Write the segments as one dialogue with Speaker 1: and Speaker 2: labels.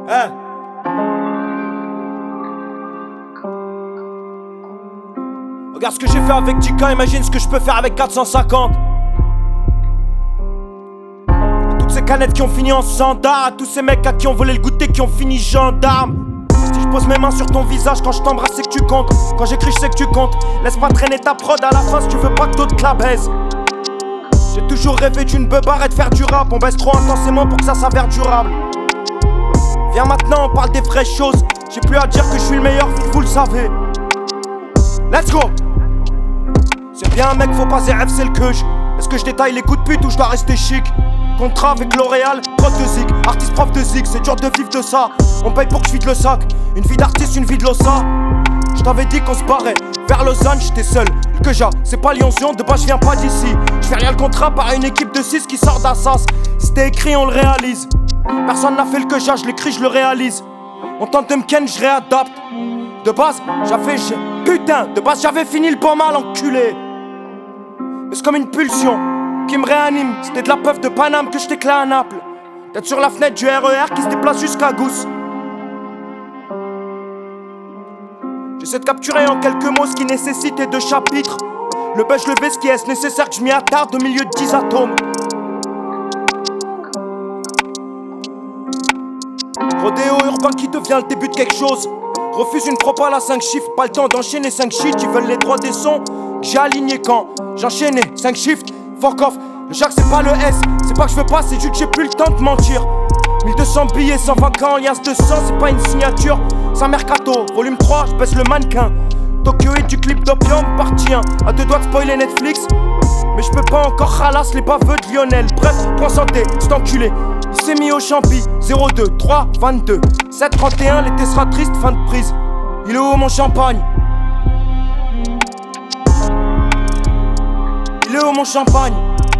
Speaker 1: Hein? Regarde ce que j'ai fait avec Jika, imagine ce que je peux faire avec 450. Toutes ces canettes qui ont fini en sandar, à tous ces mecs à qui on volé le goûter qui ont fini gendarme. Si je pose mes mains sur ton visage quand je t'embrasse c'est que tu comptes. Quand j'écris je sais que tu comptes. Laisse pas traîner ta prod à la fin si tu veux pas que d'autres la baisent. J'ai toujours rêvé d'une beubare et de faire du rap. On baisse trop intensément pour que ça s'avère durable. Viens maintenant on parle des vraies choses. J'ai plus à dire que je suis le meilleur vu que vous le savez. Let's go. C'est bien mec, faut pas ZF, c'est le queuge. Est-ce que je détaille les coups de pute ou je dois rester chic? Contrat avec L'Oréal, prof de zig, artiste prof de zig, c'est dur de vivre de ça. On paye pour que je vide le sac, une vie d'artiste, une vie de l'ossa. Je t'avais dit qu'on se barrait, vers Lausanne j'étais seul. Le Queja, c'est pas Lyon-Sion, de base je viens pas d'ici. Je fais rien le contrat par une équipe de 6 qui sort d'Assas. C'était écrit, on le réalise. Personne n'a fait le Queja, je l'écris, je le réalise. On tente de me ken, je réadapte. De base, j'avais fini le bon mal enculé. Mais c'est comme une pulsion qui me réanime. C'était de la puff de Paname que je t'éclais à Naples. Tête sur la fenêtre du RER qui se déplace jusqu'à Gousse. J'essaie de capturer en quelques mots ce qui nécessitait deux chapitres. Le buzz, le ce qui est nécessaire que je m'y attarde au milieu de 10 atomes. Rodéo urbain qui devient le début de quelque chose. Refuse une propale à 5 chiffres, pas le temps d'enchaîner 5 shit. Ils veulent les droits des sons, j'ai aligné quand j'enchaînais 5 shifts, fuck off. Le Jacques c'est pas le S, c'est pas que je veux pas, c'est juste que j'ai plus le temps de mentir. 1200 billets, 120 ans, liasse de sang, c'est pas une signature. C'est un mercato, volume 3, je baisse le mannequin. Tokyo et du clip d'opium, partie 1. À deux doigts de spoiler Netflix. Mais je peux pas encore ralasse les baveux de Lionel. Bref, point santé, c'est enculé. Il s'est mis au champi, 02, 3, 22 7, 31, l'été sera triste, fin de prise. Il est où mon champagne? Il est où mon champagne?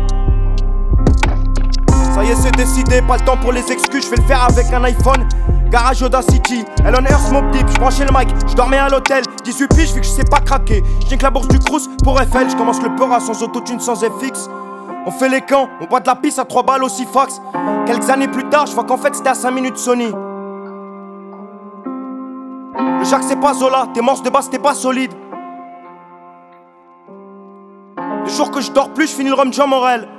Speaker 1: Ça y est c'est décidé, pas le temps pour les excuses, je vais le faire avec un iPhone. Garage Audacity, Elon Earth, Mob Deep, j'branchais le mic, j'dormais à l'hôtel. 18 piges vu que je sais pas craquer. J'nique la bourse du Crous pour Eiffel, j'commence le Peura sans autotune, sans FX. On fait les camps, on boit de la pisse à 3 balles au Sifax. Quelques années plus tard, j'vois qu'en fait c'était à 5 minutes Sony. Le Jacques c'est pas Zola, tes morses de base t'es pas solide. Le jour que je dors plus, je finis le rhum Jean Morel.